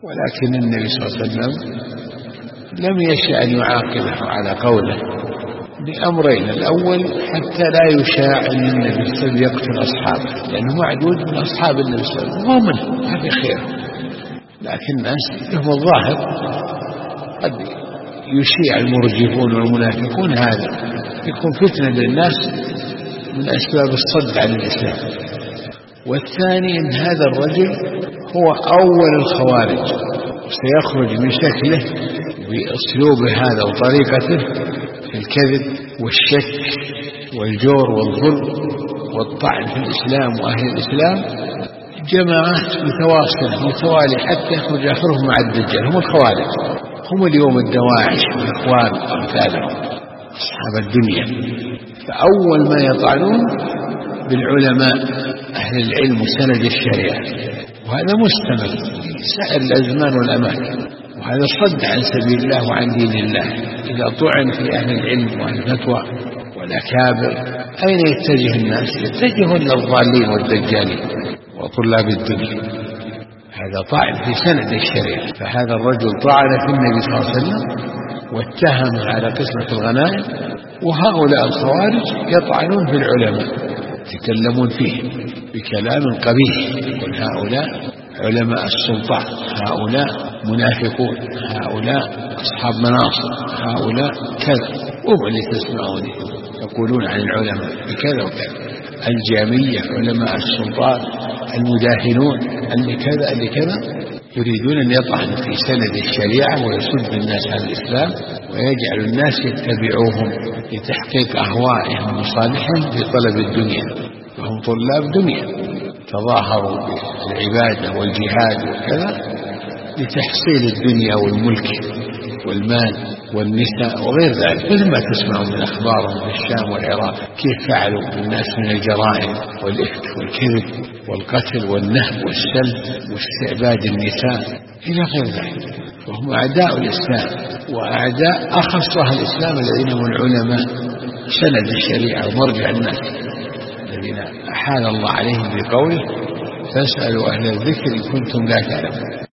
ولكن النبي صلى الله عليه وسلم لم يشأ أن يعاقبه على قوله بأمرين: الأول حتى لا يشاع أن النبي صلى الله عليه وسلم يقتل أصحابه، لأنه معدود من أصحاب النبي صلى الله عليه وسلم، هو منه ما في خير. لكن الناس لهم الظاهر قد يشيع المرجفون والمنافقون، هذا يكون فتنة للناس من أسباب الصد عن الإسلام. والثاني أن هذا الرجل هو أول الخوارج، سيخرج من شكله بأسلوبه هذا وطريقته في الكذب والشك والجور والظلم والطعن في الإسلام وأهل الإسلام جماعات متوالية حتى يخرج آخرهم مع الدجال. هم الخوارج، هم اليوم الدواعش والإخوان وأمثالهم أصحاب الدنيا. فأول ما يطعنون بالعلماء أهل العلم وسند الشريعة، وهذا مستمر في سائر الأزمان والأماكن، وهذا صد عن سبيل الله وعن دين الله. إذا طعن في أهل العلم وأهل الفتوى والأكابر أين يتجه الناس؟ يتجهون للضالين والدجالين وطلاب الدنيا. هذا طعن في سند الشريعة. فهذا الرجل طعن في النبي صلى الله عليه وسلم واتهم على قسمة الغنائم، وهؤلاء الخوارج يطعنون في العلماء، يتكلمون فيه بكلام قبيح، يقول هؤلاء علماء السلطان، هؤلاء منافقون، هؤلاء أصحاب مناصب، هؤلاء كذا، وهم اللي تسمعون يقولون عن العلماء بكذا وكذا، الجامية علماء السلطان، المداهنون، اللي كذا اللي كذا. يريدون أن يطعنوا في سند الشريعة ويصد الناس عن الإسلام ويجعل الناس يتبعوهم لتحقيق أهوائهم ومصالحهم في طلب الدنيا، وهم طلاب دنيا تظاهروا بالعبادة والجهاد وكذا لتحصيل الدنيا والملك والمال والنساء وغير ذلك، مثل ما تسمعون من أخبارهم في الشام والعراق كيف فعلوا بالناس من الجرائم والإفك والكذب والقتل والنهب والسلب واستعباد النساء إلى غير ذلك. وهم أعداء الإسلام وأعداء أخص أهل الإسلام الذين هم العلماء سند الشريعة ومرجع الناس، الذين أحال الله عليهم بقوله: فاسألوا أهل الذكر إن كنتم لا تعلمون.